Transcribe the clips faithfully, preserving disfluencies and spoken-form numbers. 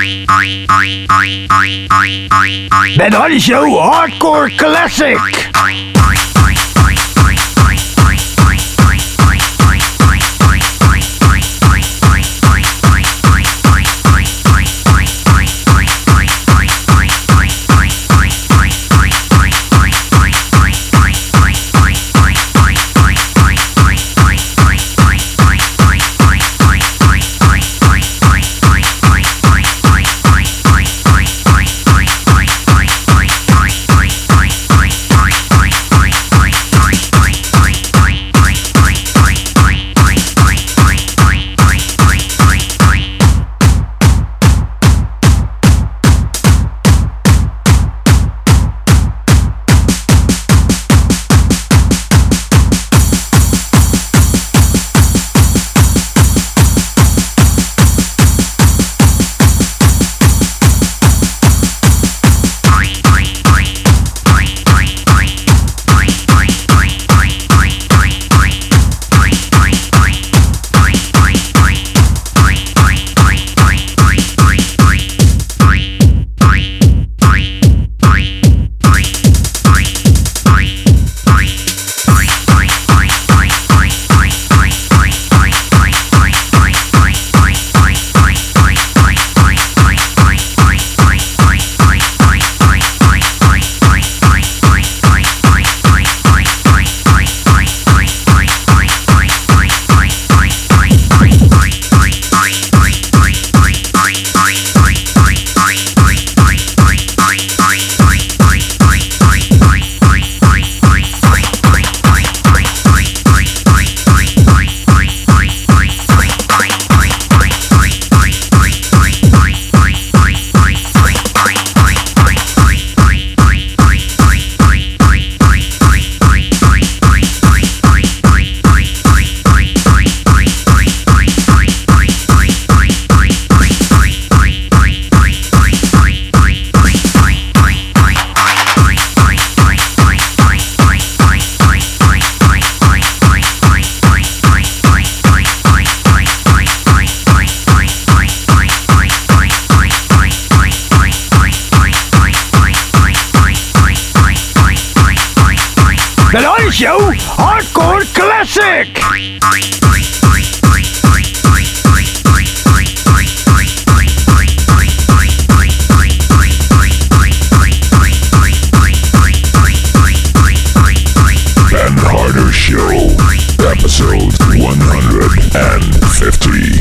Ben Hardy Show Hardcore Classic. Ben Hardy Show Hardcore Classic. Ben Hardy Show, episode one hundred fifty.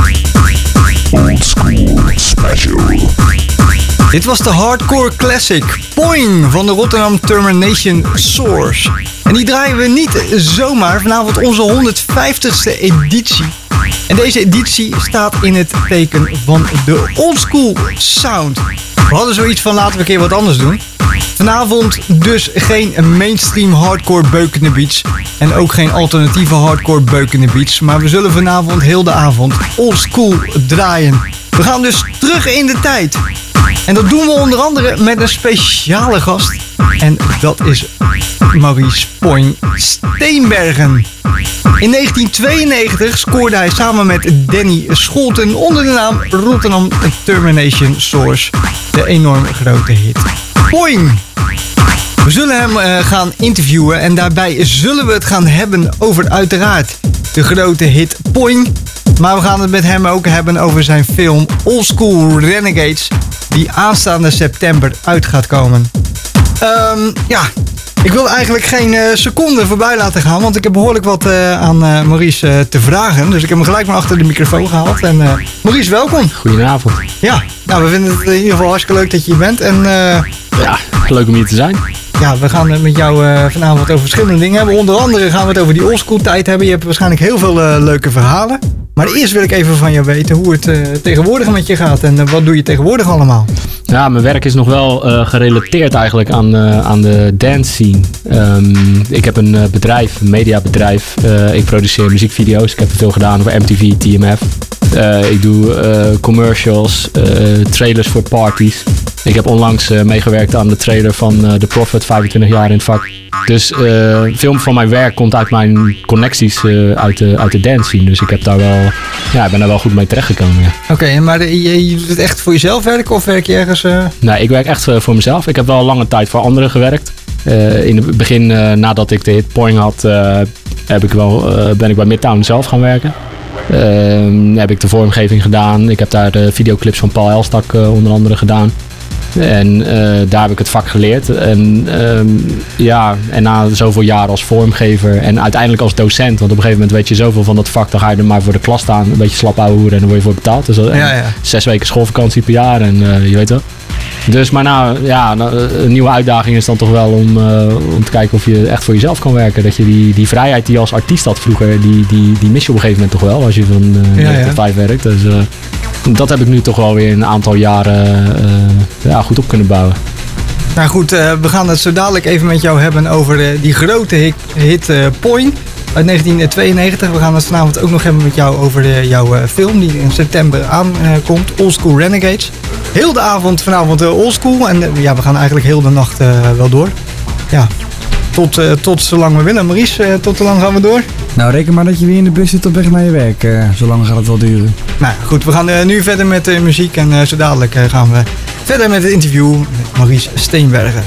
Old School Special. Dit was de Hardcore Classic Poing van de Rotterdam Termination Source. En die draaien we niet zomaar, vanavond onze honderdvijftigste editie. En deze editie staat in het teken van de oldschool sound. We hadden zoiets van laten we een keer wat anders doen. Vanavond dus geen mainstream hardcore beukende beats. En ook geen alternatieve hardcore beukende beats. Maar we zullen vanavond heel de avond oldschool draaien. We gaan dus terug in de tijd. En dat doen we onder andere met een speciale gast. En dat is Maurice Poing Steenbergen. In negentien tweeënnegentig scoorde hij samen met Danny Scholten onder de naam Rotterdam Termination Source de enorm grote hit Poing. We zullen hem uh, gaan interviewen en daarbij zullen we het gaan hebben over uiteraard de grote hit Poing. Maar we gaan het met hem ook hebben over zijn film Old School Renegades, die aanstaande september uit gaat komen. Um, ja, ik wil eigenlijk geen uh, seconde voorbij laten gaan, want ik heb behoorlijk wat uh, aan uh, Maurice uh, te vragen. Dus ik heb hem gelijk maar achter de microfoon gehaald. En uh, Maurice, welkom. Goedenavond. Ja, nou, we vinden het in ieder geval hartstikke leuk dat je hier bent. En, uh, ja, leuk om hier te zijn. Ja, we gaan het met jou uh, vanavond over verschillende dingen hebben. Onder andere gaan we het over die oldschool tijd hebben. Je hebt waarschijnlijk heel veel uh, leuke verhalen. Maar eerst wil ik even van jou weten hoe het uh, tegenwoordig met je gaat. En uh, wat doe je tegenwoordig allemaal? Ja, mijn werk is nog wel uh, gerelateerd eigenlijk aan, uh, aan de dance scene. Um, ik heb een uh, bedrijf, een mediabedrijf. Uh, ik produceer muziekvideo's. Ik heb veel gedaan voor M T V, T M F. Uh, ik doe uh, commercials, uh, trailers voor parties. Ik heb onlangs uh, meegewerkt aan de trailer van uh, The Prophet, vijfentwintig jaar in het vak. Dus uh, veel van mijn werk komt uit mijn connecties uh, uit, de, uit de dance scene. Dus ik heb daar wel, ja, ik ben daar wel goed mee terechtgekomen. Ja. Oké, okay, maar de, je, je doet het echt voor jezelf werken of werk je ergens? Uh... Nee, ik werk echt uh, voor mezelf. Ik heb wel lange tijd voor anderen gewerkt. Uh, in het begin, uh, nadat ik de hit Poing had, uh, heb ik wel, uh, ben ik bij Midtown zelf gaan werken. Uh, heb ik de vormgeving gedaan. Ik heb daar de videoclips van Paul Elstak uh, onder andere gedaan. En uh, daar heb ik het vak geleerd. En, um, ja, en na zoveel jaar als vormgever en uiteindelijk als docent. Want op een gegeven moment weet je zoveel van dat vak. Dan ga je er maar voor de klas staan. Een beetje slap ouwe hoeren en dan word je voor betaald. Dus uh, ja, ja. zes weken schoolvakantie per jaar en uh, je weet wel. Dus maar nou, ja, een nieuwe uitdaging is dan toch wel om, uh, om te kijken of je echt voor jezelf kan werken. Dat je die, die vrijheid die je als artiest had vroeger, die, die, die mis je op een gegeven moment toch wel. Als je van uh, ja, negen ja. tot vijf werkt. Dus uh, dat heb ik nu toch wel weer een aantal jaren uh, ja, goed op kunnen bouwen. Nou goed, uh, we gaan het zo dadelijk even met jou hebben over uh, die grote hit, hit uh, Poing uit negentien tweeënnegentig. We gaan het vanavond ook nog hebben met jou over de, jouw uh, film die in september aankomt, uh, Old School Renegades. Heel de avond vanavond uh, Old School en uh, ja, we gaan eigenlijk heel de nacht uh, wel door. Ja, tot, uh, tot zolang we willen. Maurice, uh, tot hoe lang gaan we door? Nou, reken maar dat je weer in de bus zit op weg naar je werk. Uh, zo lang gaat het wel duren. Nou goed, we gaan uh, nu verder met de uh, muziek en uh, zo dadelijk uh, gaan we verder met het interview met Maurice Steenbergen.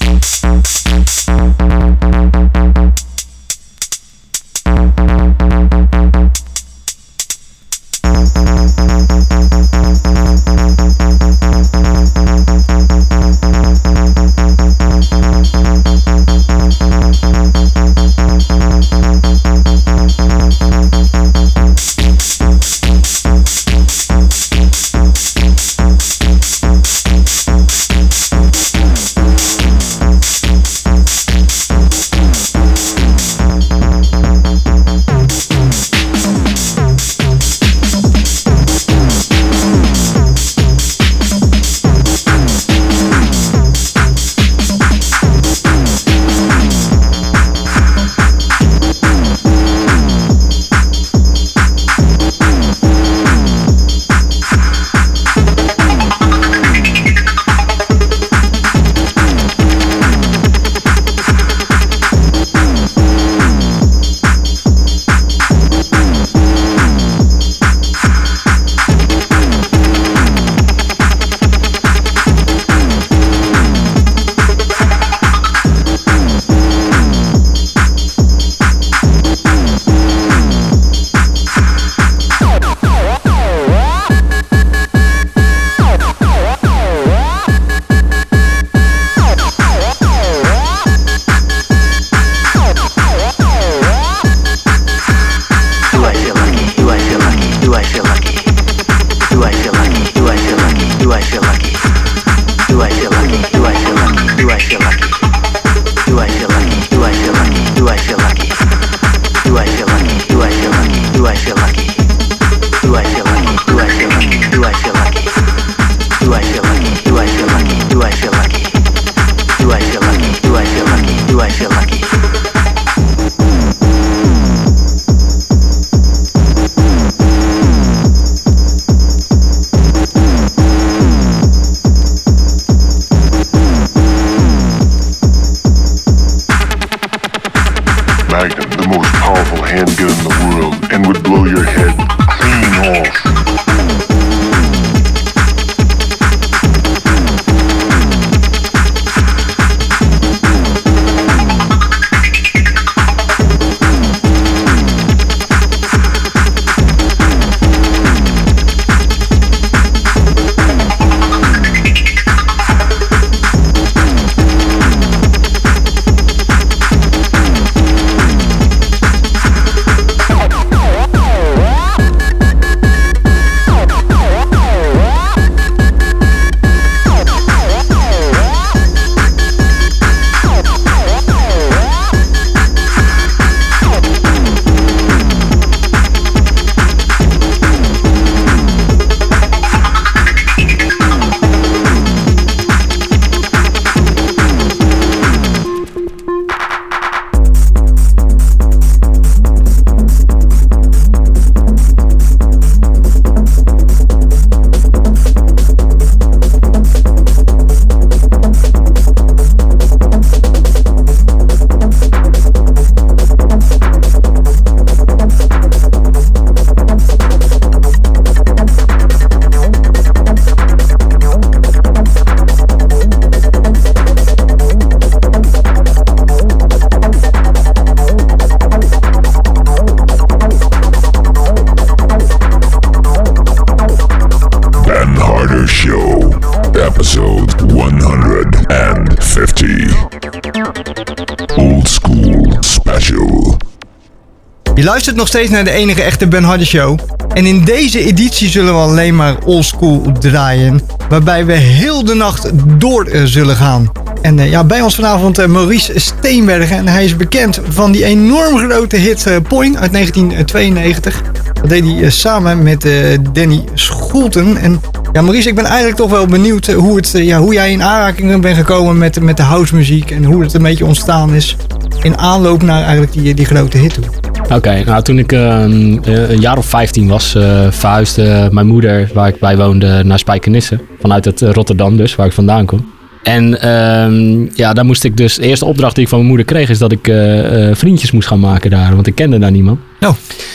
Je luistert nog steeds naar de enige echte Ben Harder Show. En in deze editie zullen we alleen maar oldschool draaien. Waarbij we heel de nacht door uh, zullen gaan. En uh, ja, bij ons vanavond uh, Maurice Steenbergen. En hij is bekend van die enorm grote hit uh, Poing uit negentien tweeënnegentig. Dat deed hij uh, samen met uh, Danny Scholten. En ja, Maurice, ik ben eigenlijk toch wel benieuwd uh, hoe, het, uh, ja, hoe jij in aanraking bent gekomen met, met de housemuziek. En hoe het een beetje ontstaan is in aanloop naar eigenlijk die, die grote hit toe. Oké, okay, nou toen ik uh, een jaar of vijftien was, uh, verhuisde mijn moeder, waar ik bij woonde, naar Spijkenisse. Vanuit het uh, Rotterdam dus, waar ik vandaan kom. En uh, ja, daar moest ik dus, de eerste opdracht die ik van mijn moeder kreeg, is dat ik uh, uh, vriendjes moest gaan maken daar. Want ik kende daar niemand. Oh.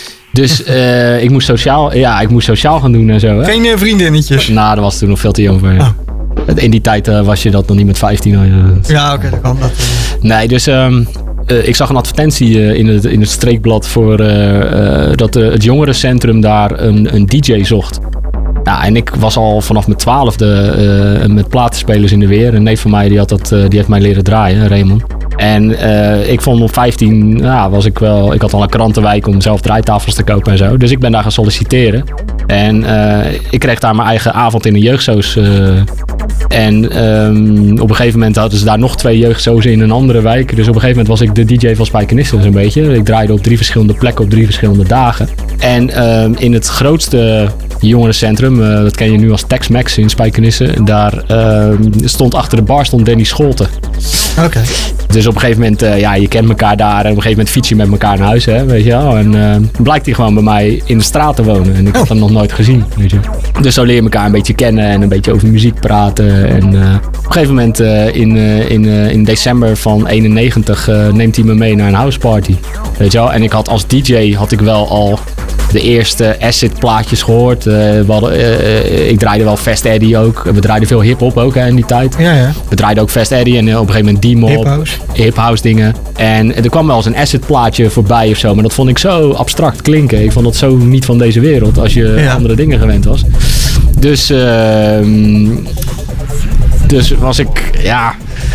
Dus uh, ik, moest sociaal, ja, ik moest sociaal gaan doen en zo. Hè? Geen uh, vriendinnetjes? Nou, daar was toen nog veel te jong voor. Ja. Oh. In die tijd uh, was je dat nog niet met vijftien. Uh, ja, oké, okay, dat kan. Dat, uh... Nee, dus um, uh, ik zag een advertentie uh, in, het, in het streekblad voor uh, uh, dat uh, het jongerencentrum daar een, een D J zocht. Ja, en ik was al vanaf mijn twaalfde uh, met platenspelers in de weer. Een neef van mij die, had dat, uh, die heeft mij leren draaien, Raymond. En uh, ik vond op vijftien, ja, was ik wel, ik had al een krantenwijk om zelf draaitafels te kopen en zo. Dus ik ben daar gaan solliciteren. En uh, ik kreeg daar mijn eigen avond in een jeugdsoos. Uh, en um, op een gegeven moment hadden ze daar nog twee jeugdsoos in een andere wijk. Dus op een gegeven moment was ik de D J van Spijkenisse zo'n beetje. Ik draaide op drie verschillende plekken op drie verschillende dagen. En uh, in het grootste jongerencentrum, uh, dat ken je nu als Tex-Mex in Spijkenisse. Daar uh, stond achter de bar stond Danny Scholten. Oké. Okay. Dus op een gegeven moment, uh, ja, je kent elkaar daar. En op een gegeven moment fiets je met elkaar naar huis, hè, weet je wel. En uh, blijkt hij gewoon bij mij in de straat te wonen. En ik had hem nog nooit gezien, weet je. Dus zo leer je elkaar een beetje kennen en een beetje over muziek praten. En uh, op een gegeven moment uh, in, uh, in, uh, in december van eenennegentig uh, neemt hij me mee naar een houseparty. Weet je wel. En ik had als D J had ik wel al de eerste acid plaatjes gehoord. Uh, we hadden, uh, ik draaide wel Fast Eddie ook. We draaiden veel hip-hop ook hè, in die tijd. Ja, ja. We draaiden ook Fast Eddie en uh, op een gegeven moment D-Mob. Hip-house. Hip-house dingen. En er kwam wel eens een acid plaatje voorbij of zo. Maar dat vond ik zo abstract klinken. Ik vond dat zo niet van deze wereld als je ja. andere dingen gewend was. Dus, uh, dus was ik, ja...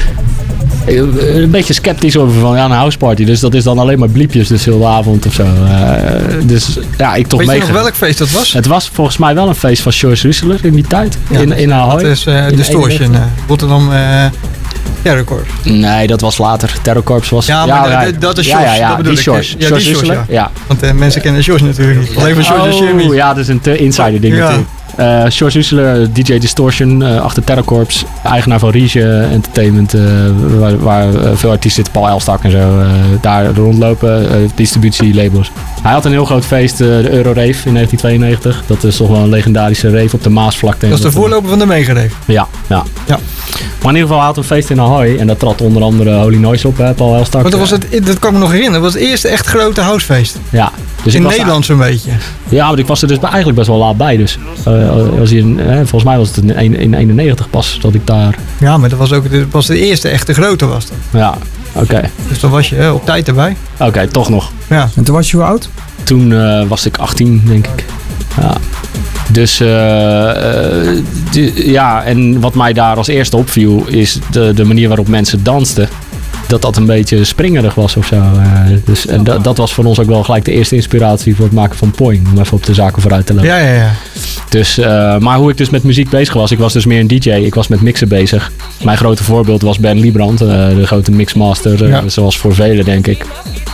een beetje sceptisch over van ja, een houseparty. Dus dat is dan alleen maar bliepjes dus heel de avond of zo. Uh, dus ja, ik toch Weet mee. je nog welk feest dat was? Het was volgens mij wel een feest van George Russler in die tijd. Ja, in, in Ahoy. Dat is uh, Distortion. Uh, Rotterdam uh, Terror Corps. Nee, dat was later. Terror Corps was... Ja, maar ja, de, dat is George. Ja, ja, ja, dat bedoel die ik. George. Ja, George die George, Russler. Ja. ja. Want uh, mensen kennen George natuurlijk niet. Alleen maar George oh, en Jimmy. Ja, dat is een te insider ding ja. natuurlijk. Uh, George Russler, D J Distortion, uh, achter Terror Corps, eigenaar van Riege Entertainment, uh, waar, waar uh, veel artiesten zitten, Paul Elstak en zo, uh, daar rondlopen, uh, distributielabels. Hij had een heel groot feest, uh, de Eurorave in negentien tweeënnegentig. Dat is toch wel een legendarische rave op de Maasvlakte. Dat is de voorloper van de Megarave. Ja, ja, ja. Maar in ieder geval had een feest in Ahoy en dat trad onder andere Holy Noise op, hè, Paul Elstak. Maar dat, was het, dat kan ik me nog herinneren, dat was het eerste echt grote housefeest. Ja. Dus in Nederland zo'n beetje. Ja, maar ik was er dus eigenlijk best wel laat bij. Dus uh, als je, uh, volgens mij was het in eenennegentig pas dat ik daar... Ja, maar dat was ook dat was de eerste echte grote was dat. Ja, oké. Okay. Dus dan was je uh, op tijd erbij. Oké, okay, toch nog. Ja. En toen was je hoe oud? Toen uh, was ik achttien, denk ik. Ja. Dus uh, uh, die, ja, en wat mij daar als eerste opviel is de, de manier waarop mensen dansten. Dat dat een beetje springerig was of zo. Uh, dus, en dat, dat was voor ons ook wel gelijk de eerste inspiratie voor het maken van Poing. Om even op de zaken vooruit te lopen. Ja, ja, ja. Dus, uh, maar hoe ik dus met muziek bezig was. Ik was dus meer een D J. Ik was met mixen bezig. Mijn grote voorbeeld was Ben Liebrand. Uh, de grote mixmaster. Uh, ja. Zoals voor velen denk ik.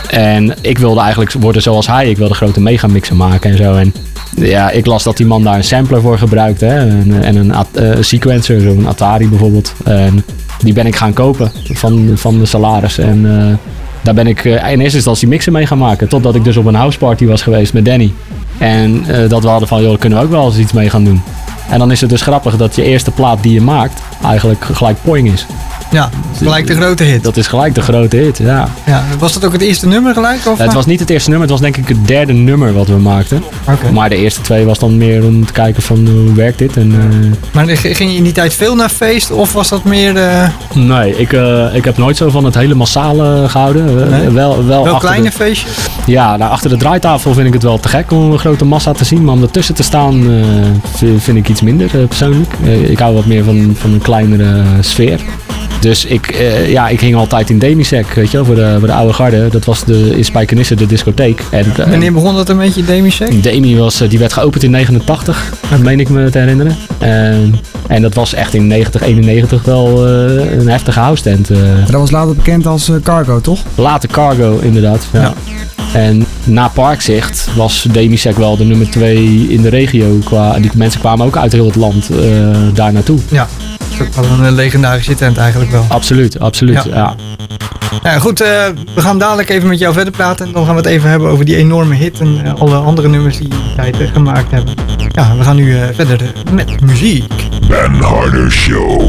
En ik wilde eigenlijk worden zoals hij. Ik wilde grote megamixen maken en zo. En ja, ik las dat die man daar een sampler voor gebruikte. Hè? En, en een uh, sequencer. Zo'n Atari bijvoorbeeld. En die ben ik gaan kopen van, van de salaris. En uh, daar ben ik uh, in eerste instantie mixen mee gaan maken. Totdat ik dus op een houseparty was geweest met Danny. En uh, dat we hadden van, joh, kunnen we ook wel eens iets mee gaan doen. En dan is het dus grappig dat je eerste plaat die je maakt eigenlijk gelijk Poing is. Ja, gelijk de grote hit. Dat is gelijk de grote hit, ja. ja. Was dat ook het eerste nummer gelijk? Of? Het was niet het eerste nummer, het was denk ik het derde nummer wat we maakten. Okay. Maar de eerste twee was dan meer om te kijken van hoe werkt dit. En, uh... Maar ging je in die tijd veel naar feest of was dat meer... Uh... Nee, ik, uh, ik heb nooit zo van het hele massale gehouden. Nee? Wel, wel, wel kleine de... feestjes? Ja, nou, achter de draaitafel vind ik het wel te gek om een grote massa te zien. Maar om ertussen te staan uh, vind ik iets minder uh, persoonlijk. Uh, ik hou wat meer van, van een kleinere uh, sfeer. Dus ik, uh, ja, ik hing altijd in Demisec, weet je wel, voor de, voor de oude garde. Dat was de, in Spijkenisse de discotheek. En, uh, Wanneer begon dat een beetje, Demisec? Demi was, uh, die werd geopend in negenentachtig, dat meen ik me te herinneren. Uh, en dat was echt in negentig, eenennegentig wel uh, een heftige house tent. Uh. Dat was later bekend als uh, Cargo, toch? Later Cargo, inderdaad. Ja. Ja. En na Parkzicht was Demisec wel de nummer twee in de regio. Qua, die mensen kwamen ook uit heel het land uh, daar naartoe. Ja. Dat is ook wel een legendarische tent eigenlijk wel. Absoluut, absoluut, ja. ja. ja goed, uh, we gaan dadelijk even met jou verder praten. En dan gaan we het even hebben over die enorme hit en uh, alle andere nummers die je tijd uh, gemaakt hebben. Ja, we gaan nu uh, verder uh, met muziek. Ben Harder Show.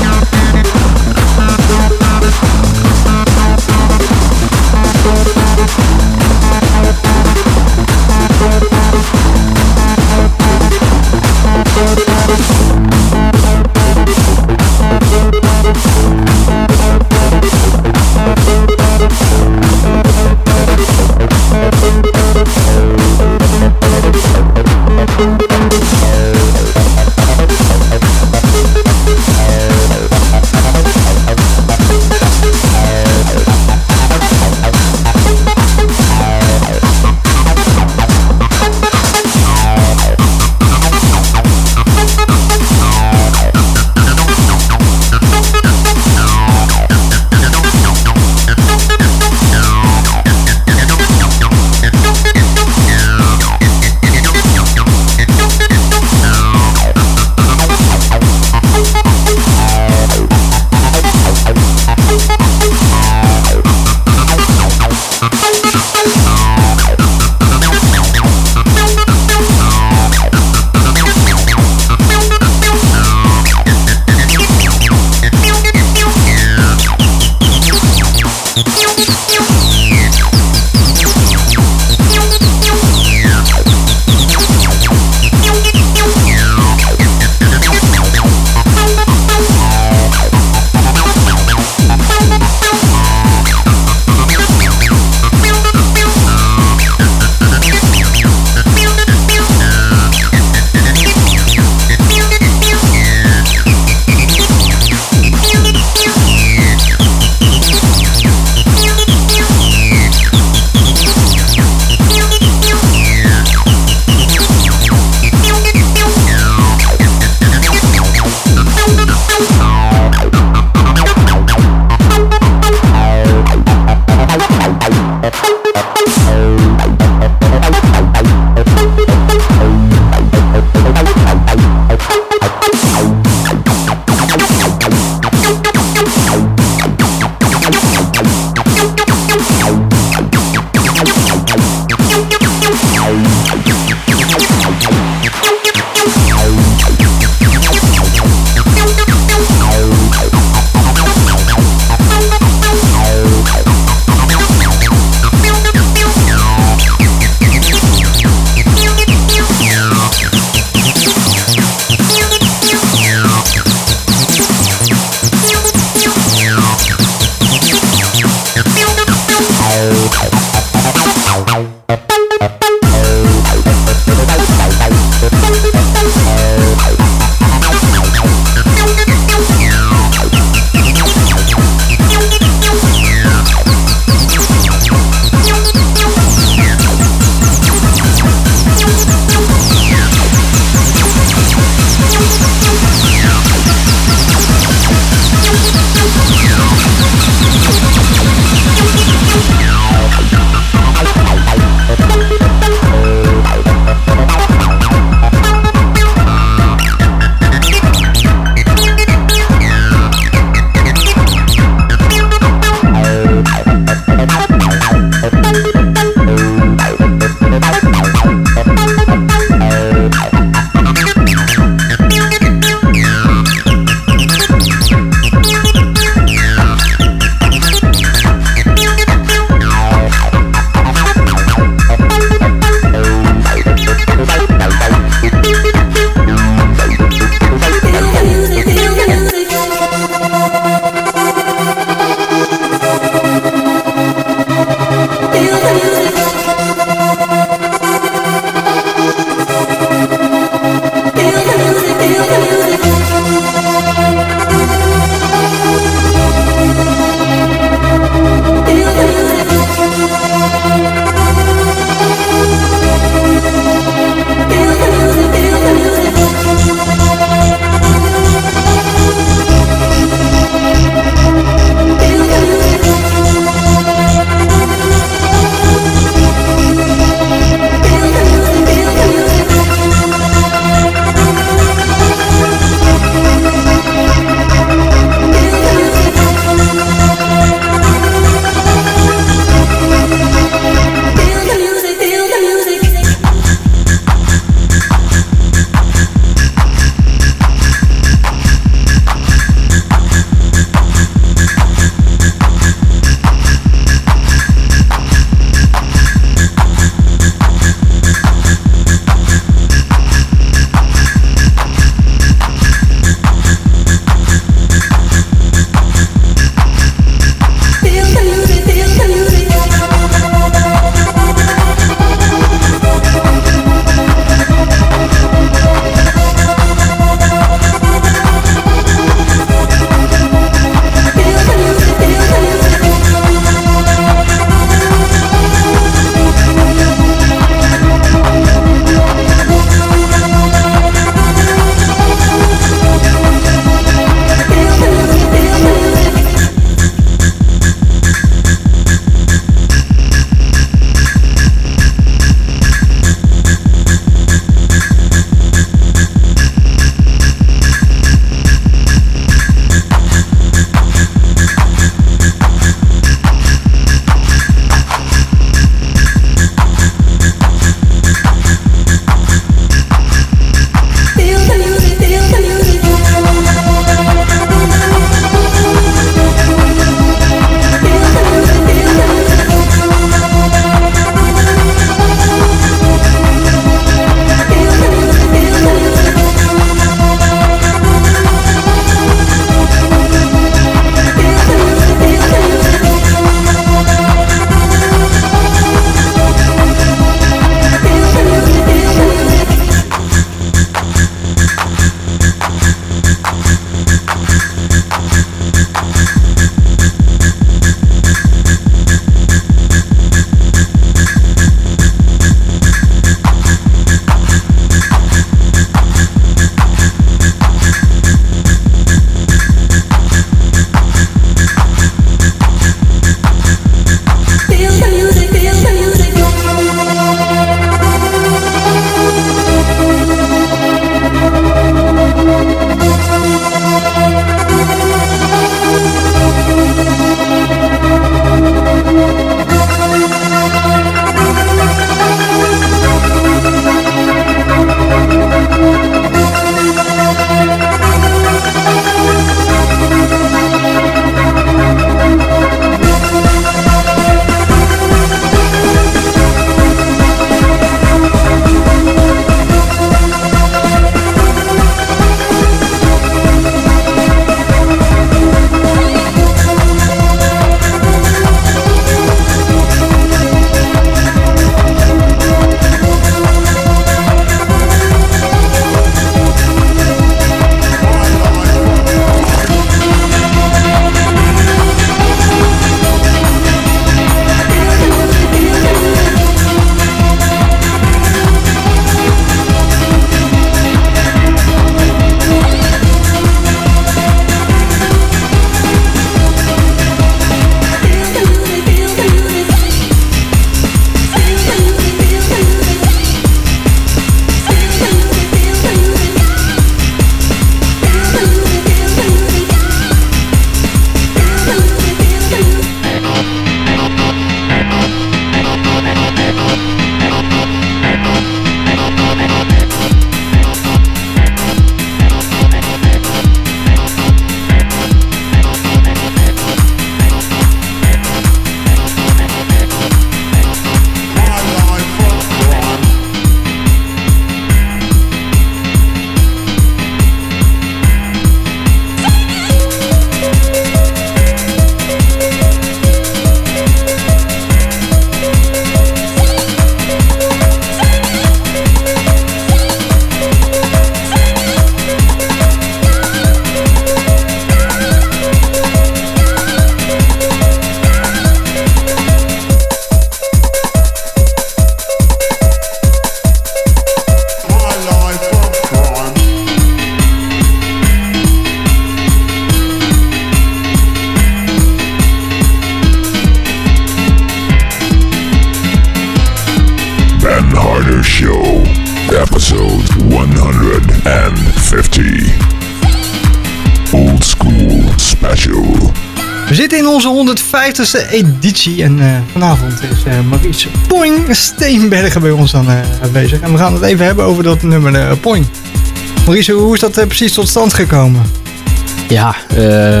Episode one fifty. Old School Special. We zitten in onze honderdvijftigste editie en uh, vanavond is uh, Maurice Poing Steenbergen bij ons dan uh, aanwezig. En we gaan het even hebben over dat nummer uh, Poing. Maurice, hoe is dat uh, precies tot stand gekomen? Ja, uh,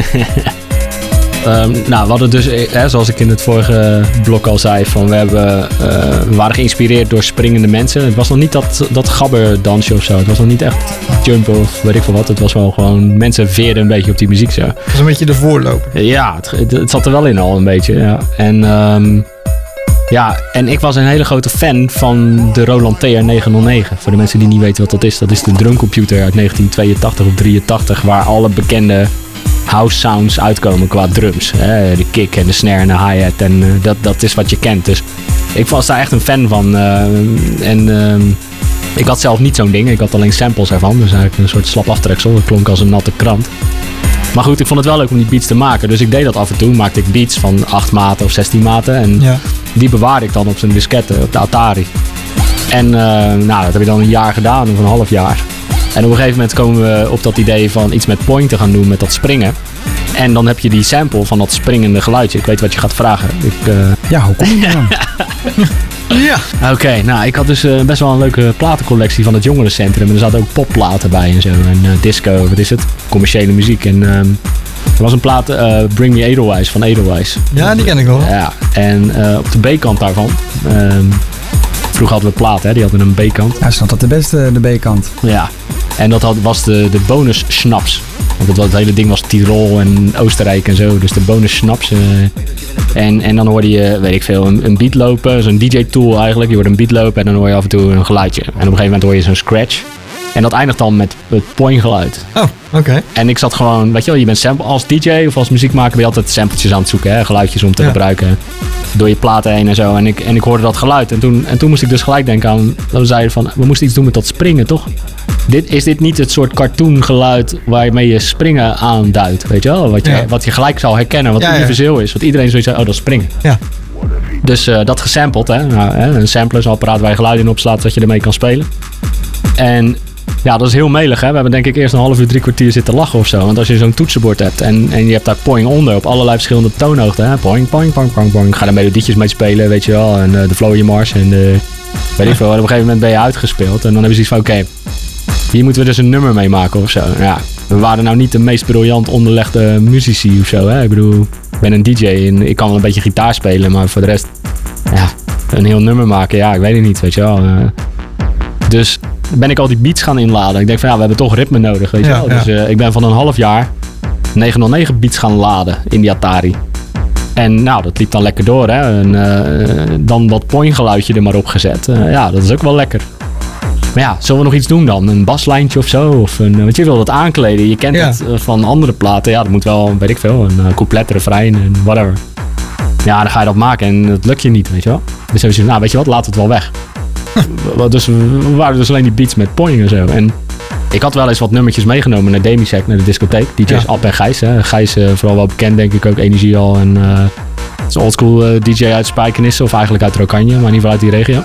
Um, nou, we hadden dus, hè, zoals ik in het vorige blok al zei, van we, hebben, uh, we waren geïnspireerd door springende mensen. Het was nog niet dat, dat gabberdansje of zo. Het was nog niet echt jumpen of weet ik veel wat. Het was wel gewoon, mensen veerden een beetje op die muziek zo. Het was een beetje de voorloper. Ja, het, het, het zat er wel in al een beetje. Ja. En, um, ja, en ik was een hele grote fan van de Roland T R negenhonderdnegen. Voor de mensen die niet weten wat dat is. Dat is de drumcomputer uit negentien tweeëntachtig of drieëntachtig. Waar alle bekende house sounds uitkomen qua drums. Hè? De kick en de snare en de hi-hat. En uh, dat, dat is wat je kent. Dus ik was daar echt een fan van. Uh, en uh, ik had zelf niet zo'n ding. Ik had alleen samples ervan. Dus eigenlijk een soort slap aftreksel. Dat klonk als een natte krant. Maar goed, ik vond het wel leuk om die beats te maken. Dus ik deed dat af en toe. Maakte ik beats van acht maten of zestien maten. En ja. die bewaarde ik dan op zijn diskette, op de Atari. En uh, nou, dat heb ik dan een jaar gedaan, of een half jaar. En op een gegeven moment komen we op dat idee van iets met Poing te gaan doen, met dat springen. En dan heb je die sample van dat springende geluidje. Ik weet wat je gaat vragen. Ik, uh... Ja, hoe kom je dan? Ja. Oké, okay, nou, ik had dus uh, best wel een leuke platencollectie van het jongerencentrum. En er zaten ook popplaten bij en zo. En uh, disco, wat is het? Commerciële muziek. En uh, er was een plaat, uh, Bring Me Edelweiss, van Edelweiss. Ja, die ken ik wel. Ja, en uh, op de B-kant daarvan... Uh, vroeger hadden we platen, hè? Die hadden een B-kant. Ja, stond dat de beste, de B-kant. Ja, en dat had, was de, de bonus schnaps. Want het, het hele ding was Tirol en Oostenrijk en zo. Dus de bonus schnaps. Uh, en, en dan hoorde je, weet ik veel, een, een beat lopen. Zo'n D J-tool eigenlijk. Je hoort een beat lopen en dan hoor je af en toe een geluidje. En op een gegeven moment hoor je zo'n scratch. En dat eindigt dan met het Poing geluid. Oh, oké. Okay. En ik zat gewoon, weet je wel, je bent sample, als D J of als muziekmaker ben je altijd sampletjes aan het zoeken. Hè? Geluidjes om te ja. gebruiken. Door je platen heen en zo. En ik, en ik hoorde dat geluid. En toen, en toen moest ik dus gelijk denken aan, dat we zeiden van, we moesten iets doen met dat springen, toch? Dit, is dit niet het soort cartoon geluid waarmee je springen aanduidt, weet je wel? Wat je, ja. wat je gelijk zou herkennen, wat ja, universeel ja. is. Wat iedereen zoiets zegt, oh, dat is springen. Ja. Dus uh, dat gesampled, hè. Nou, hè. Een sampler is een apparaat waar je geluiden in opslaat, zodat je ermee kan spelen. En ja, dat is heel melig, hè. We hebben denk ik eerst een half uur, drie kwartier zitten lachen of zo. Want als je zo'n toetsenbord hebt en, en je hebt daar Poing onder op allerlei verschillende toonhoogten, hè. Poing, poing, poing, poing, poing. Ga er melodietjes mee spelen, weet je wel. En uh, de Flow in je mars en de, weet ik veel. En op een gegeven moment ben je uitgespeeld. En dan heb je zoiets van, oké, okay, hier moeten we dus een nummer mee maken of zo. Ja, we waren nou niet de meest briljant onderlegde muzici of zo, hè. Ik bedoel, ik ben een D J en ik kan wel een beetje gitaar spelen, maar voor de rest, ja, een heel nummer maken, ja, ik weet het niet, weet je wel. Uh, dus ben ik al die beats gaan inladen. Ik denk van ja, we hebben toch ritme nodig, weet je ja, wel. Ja. Dus uh, ik ben van een half jaar negenhonderdnegen beats gaan laden in die Atari. En nou, dat liep dan lekker door, hè. En uh, dan dat Poing geluidje er maar op gezet. Uh, ja, dat is ook wel lekker. Maar ja, zullen we nog iets doen dan? Een baslijntje of zo? Of een, want je wil dat aankleden. Je kent ja. het uh, van andere platen. Ja, dat moet wel, weet ik veel, een uh, couplet, refrein en whatever. Ja, dan ga je dat maken en dat lukt je niet, weet je wel. Dus dan je, nou, weet je wat, laat het wel weg. Dus we waren dus alleen die beats met Poing en zo. En ik had wel eens wat nummertjes meegenomen naar Demisec, naar de discotheek. D J's ja. Ab en Gijs. Hè. Gijs uh, vooral wel bekend, denk ik ook, Energie al. En uh, het is een oldschool uh, D J uit Spijkenisse, of eigenlijk uit Rokanje, maar in ieder geval uit die regio.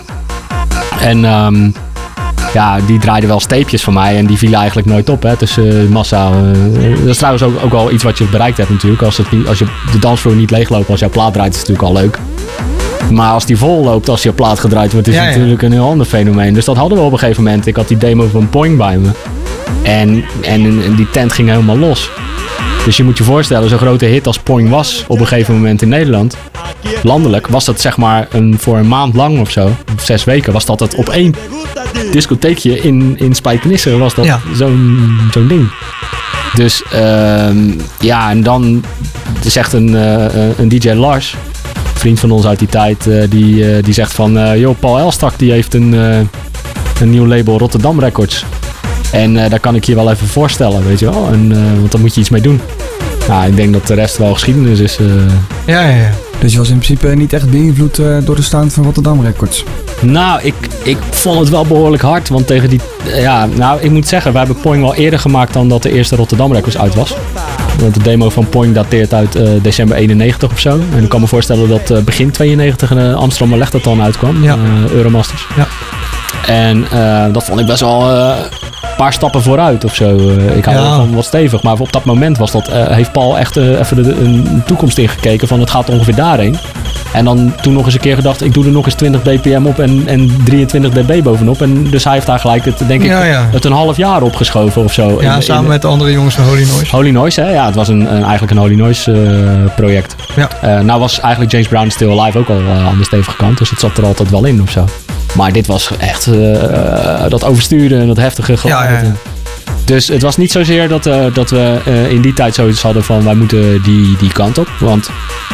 En um, ja, die draaide wel steepjes van mij en die vielen eigenlijk nooit op, hè, tussen uh, massa. Uh, dat is trouwens ook, ook wel iets wat je bereikt hebt natuurlijk. Als, het niet, als je de dansvloer niet leegloopt als jouw plaat draait, is het natuurlijk al leuk. Maar als die vol loopt, als je plaat gedraaid wordt, is het ja, ja. natuurlijk een heel ander fenomeen. Dus dat hadden we op een gegeven moment. Ik had die demo van Poing bij me. En, en, en die tent ging helemaal los. Dus je moet je voorstellen, zo'n grote hit als Poing was op een gegeven moment in Nederland. Landelijk was dat zeg maar een, voor een maand lang of zo, zes weken, was dat het op één discotheekje in, in Spijkenisse was dat ja. zo'n, zo'n ding. Dus uh, ja, en dan zegt een, uh, een D J Lars, vriend van ons uit die tijd, uh, die, uh, die zegt van, uh, joh, Paul Elstak die heeft een, uh, een nieuw label, Rotterdam Records. En uh, daar kan ik je wel even voorstellen, weet je wel. En, uh, want daar moet je iets mee doen. Nou, ik denk dat de rest wel geschiedenis is. Uh... Ja, ja, ja. Dus je was in principe niet echt beïnvloed uh, door de stand van Rotterdam Records? Nou, ik, ik vond het wel behoorlijk hard. Want tegen die... Ja, nou, ik moet zeggen, we hebben Poing wel eerder gemaakt dan dat de eerste Rotterdam Records uit was. Want de demo van Poing dateert uit uh, december eenennegentig of zo. En ik kan me voorstellen dat uh, begin tweeënnegentig uh, Amsterdam Lechterton uitkwam. Ja. Uh, Euromasters. Ja. En uh, dat vond ik best wel uh, een paar stappen vooruit of zo. Uh, ik hou Ja. van wat stevig. Maar op dat moment was dat, uh, heeft Paul echt uh, even de, een toekomst ingekeken van het gaat ongeveer daarheen. En dan toen nog eens een keer gedacht, ik doe er nog eens twintig bpm op en, en drieëntwintig dB bovenop. En dus hij heeft daar gelijk het, denk ik, Ja, ja. het een half jaar opgeschoven of zo. Ja, In- samen in- met de andere jongens van Holy Noise. Holy Noise, hè? Ja, het was een, een, eigenlijk een Holy Noise uh, project. Ja. Uh, nou was eigenlijk James Brown Still Alive ook al uh, aan de stevige kant, dus het zat er altijd wel in of zo. Maar dit was echt uh, uh, dat oversturen en dat heftige geluid. Ja, ja, ja. Dus het was niet zozeer dat, uh, dat we uh, in die tijd zoiets hadden van wij moeten die, die kant op. Want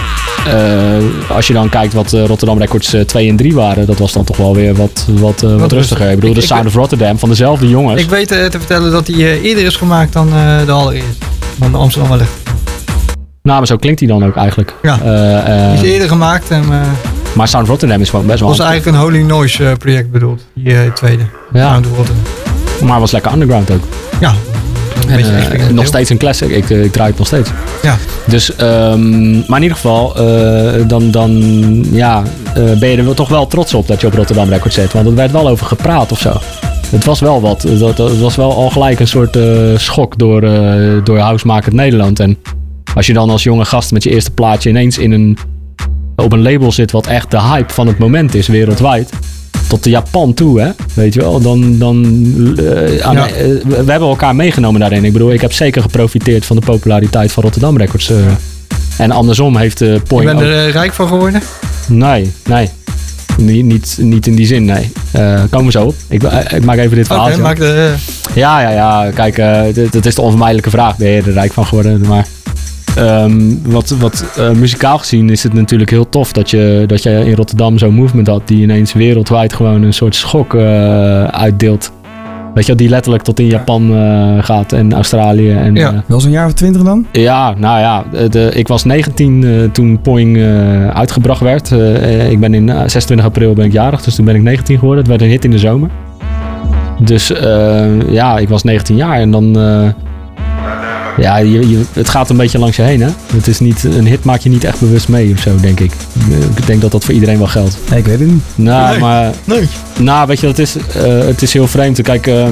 uh, als je dan kijkt wat uh, Rotterdam Records uh, twee en drie waren, dat was dan toch wel weer wat, wat, uh, wat, Wat rustiger. Ik bedoel, ik- de ik- Sound of Rotterdam van dezelfde jongens. Ik weet uh, te vertellen dat die uh, eerder is gemaakt dan uh, de allereerste. Van de Amsterdam Wellicht. Nou, maar zo klinkt hij dan ook eigenlijk. Ja. Uh, uh, Die is eerder gemaakt en uh, maar Sound of Rotterdam is gewoon best wel... was eigenlijk een Holy Noise uh, project bedoeld. Die uh, tweede. Ja, Sound of Rotterdam. maar was lekker underground ook. Ja. Een En, beetje uh, experimenteel. nog steeds een classic. Ik, uh, ik draai het nog steeds. Ja. Dus, um, maar in ieder geval, uh, dan, dan ja, uh, ben je er wel toch wel trots op dat je op Rotterdam Records zet. Want er werd wel over gepraat of zo. Het was wel wat. Het dat was wel al gelijk een soort uh, schok door, uh, door Housemakend Nederland. En als je dan als jonge gast met je eerste plaatje ineens in een, op een label zit wat echt de hype van het moment is wereldwijd. Tot de Japan toe, hè? Weet je wel? Dan, dan, uh, aan, Ja. uh, we hebben elkaar meegenomen daarin. Ik bedoel, ik heb zeker geprofiteerd van de populariteit van Rotterdam Records. Uh, en andersom heeft uh, Je Point bent ook... er uh, rijk van geworden? Nee, nee. Niet, niet, niet in die zin, nee. Uh, komen we zo op. Ik, uh, ik maak even dit Oké, verhaal. maak de... Uh, Ja, ja, ja. Kijk, uh, dit- dat is de onvermijdelijke vraag. Ben je er rijk van geworden? Maar um, wat, wat uh, muzikaal gezien is het natuurlijk heel tof dat je, dat je in Rotterdam zo'n movement had die ineens wereldwijd gewoon een soort schok uh, uitdeelt. Weet je wel, die letterlijk tot in Japan uh, gaat en Australië. En, Ja. uh, Wel zo'n jaar of twintig dan? ja, nou ja, de, de- ik was negentien uh, toen Poing uh, uitgebracht werd. Uh, ik ben in uh, zesentwintig april ben ik jarig, dus toen ben ik negentien geworden. Het werd een hit in de zomer. Dus uh, ja, ik was negentien jaar en dan... Uh, ja, je, je, het gaat een beetje langs je heen, hè. Het is niet, een hit maak je niet echt bewust mee of zo, denk ik. Ik denk dat dat voor iedereen wel geldt. Nee, ik weet het niet. Nou, Nee. maar... nee. Nou, weet je, het is, uh, het is heel vreemd. Kijk, uh,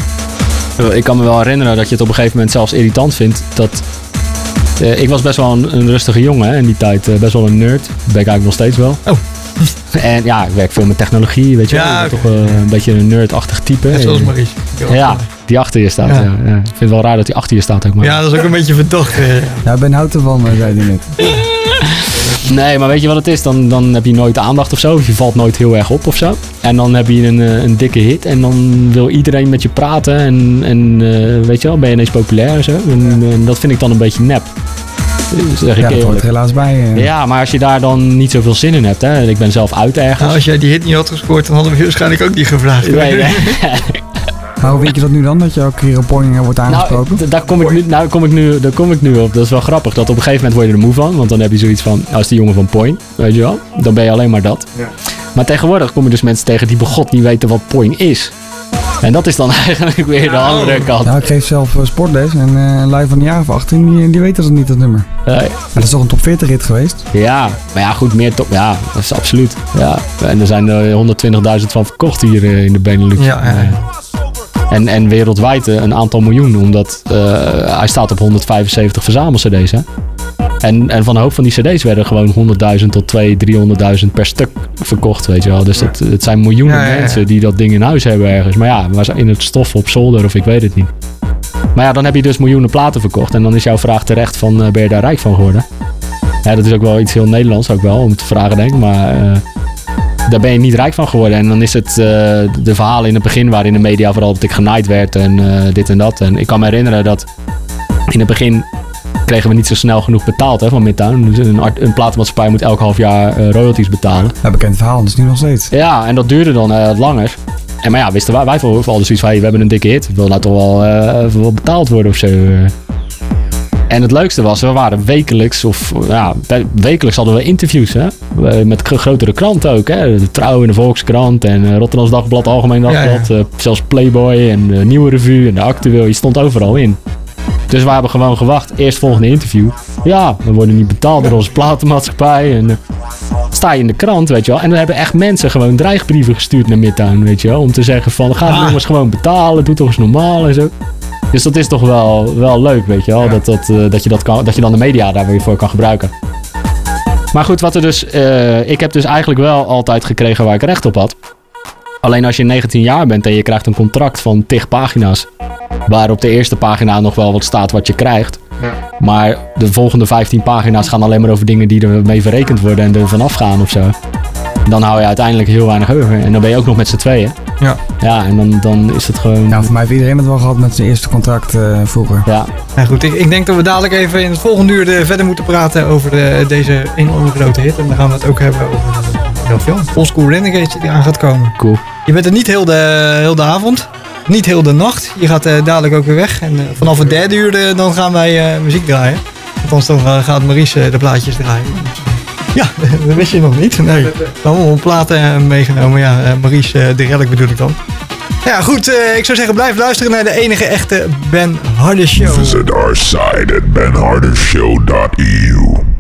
ik kan me wel herinneren dat je het op een gegeven moment zelfs irritant vindt. Dat, uh, ik was best wel een, een rustige jongen hè, in die tijd. Uh, best wel een nerd. Dat ben ik eigenlijk nog steeds wel. Oh. En ja, ik werk veel met technologie, weet je wel. Ja, Ik ben oké. toch uh, een beetje een nerdachtig type. Net zoals En- Maurice. Ja, die achter je staat. Ja. Ja. Ja. Ik vind het wel raar dat hij achter je staat ook. Maar. Ja, dat is ook een beetje verdacht. uh. Ja, Ben houdt ervan, eh, zei hij net. Nee, maar weet je wat het is? Dan, dan heb je nooit aandacht of zo. Of je valt nooit heel erg op of zo. En dan heb je een, eh, een dikke hit. En dan wil iedereen met je praten. En, en eh, weet je wel, ben je ineens populair en zo. En, en dat vind ik dan een beetje nep. Zeg ik Ja, dat hoort eerlijk. er helaas bij. eh. Ja, maar als je daar dan niet zoveel zin in hebt. Hè. Ik ben zelf uit ergens. Nou, als jij die hit niet had gescoord, dan hadden we je waarschijnlijk ook niet gevraagd. Nee, nee. Maar hoe weet je dat nu dan, dat je ook hier op Poing wordt aangesproken? Nou, d- daar kom ik nu, nou, kom ik nu, daar kom ik nu op. Dat is wel grappig. Dat op een gegeven moment word je er moe van. Want dan heb je zoiets van, als die jongen van Poing, weet je wel. Dan ben je alleen maar dat. Ja. Maar tegenwoordig kom je dus mensen tegen die begot niet weten wat Poing is. En dat is dan eigenlijk weer de andere kant. Nou, ik geef zelf eh, sportles en eh, een lui van een jaar of achttien, die, die weten dat niet, dat nummer. Eh, Maar dat is toch een top veertig rit geweest? ja, maar ja, goed, meer top. Ja, dat is absoluut. Ja. En er zijn er honderdtwintigduizend van verkocht hier eh, in de Benelux. Ja, ja, ja. Eh, En, en wereldwijd eh, een aantal miljoen, omdat uh, hij staat op honderdvijfenzeventig verzamel-cd's. Hè? En, en van een hoop van die cd's werden gewoon honderdduizend tot tweehonderdduizend, driehonderdduizend per stuk verkocht, weet je wel. Dus het, het zijn miljoenen Ja, ja, ja. mensen die dat ding in huis hebben ergens. Maar ja, waar ze in het stof op zolder of ik weet het niet. Maar ja, dan heb je dus miljoenen platen verkocht. En dan is jouw vraag terecht van, uh, ben je daar rijk van geworden? Ja, dat is ook wel iets heel Nederlands ook wel, om te vragen denk ik. Maar uh, daar ben je niet rijk van geworden. En dan is het uh, de verhalen in het begin waarin de media vooral dat ik genaaid werd en uh, dit en dat. En ik kan me herinneren dat in het begin kregen we niet zo snel genoeg betaald hè, van Midtown. Dus een, art- een platenmaatschappij moet elk half jaar uh, royalties betalen. Ja, bekend verhaal, dat is nu nog steeds. Ja, en dat duurde dan uh, wat langer. En maar ja, wisten wij, wij vooral dus zoiets van, hey, we hebben een dikke hit. Wil nou toch wel, uh, wel betaald worden of zo. En het leukste was, we waren wekelijks, of ja, wekelijks hadden we interviews, hè. Met g- grotere kranten ook, hè. De Trouw en de Volkskrant en uh, Rotterdams Dagblad, Algemeen Dagblad. Ja, ja. Uh, zelfs Playboy en de Nieuwe Revue en de Actueel. Je stond overal in. Dus we hebben gewoon gewacht. Eerst volgende interview. Ja, we worden niet betaald door onze platenmaatschappij. En uh, sta je in de krant, weet je wel. En dan hebben echt mensen gewoon dreigbrieven gestuurd naar Midtown, weet je wel. Om te zeggen van, ga de Ah. jongens gewoon betalen, doe toch eens normaal en zo. Dus dat is toch wel, wel leuk, weet je wel. Ja. Dat, dat, uh, dat, je dat, kan, dat je dan de media daar weer voor kan gebruiken. Maar goed, wat er dus... Uh, ik heb dus eigenlijk wel altijd gekregen waar ik recht op had. Alleen als je negentien jaar bent en je krijgt een contract van tig pagina's. Waar op de eerste pagina nog wel wat staat wat je krijgt. Maar de volgende vijftien pagina's gaan alleen maar over dingen die er mee verrekend worden en er vanaf gaan of zo. Dan hou je uiteindelijk heel weinig over. En dan ben je ook nog met z'n tweeën. Ja. Ja, en dan, dan is het gewoon... Nou, voor mij heeft iedereen het wel gehad met zijn eerste contract uh, vroeger. Ja. Nou goed, ik, ik denk dat we dadelijk even in het volgende uur de, verder moeten praten over de, deze enorme grote hit. En dan gaan we het ook hebben over de, de film. Old School Renegades die aan gaat komen. Cool. Je bent er niet heel de, heel de avond. Niet heel de nacht. Je gaat uh, dadelijk ook weer weg. En uh, vanaf het derde uur uh, dan gaan wij uh, muziek draaien. Althans, dan uh, gaat Maurice uh, de plaatjes draaien. Ja, dat wist je nog niet. Nee, we hebben allemaal platen meegenomen. Ja, uh, Maurice uh, de Relic bedoel ik dan. Ja, goed. Uh, ik zou zeggen, blijf luisteren naar de enige echte Ben Harder Show. Visit our site at ben harder show dot e u.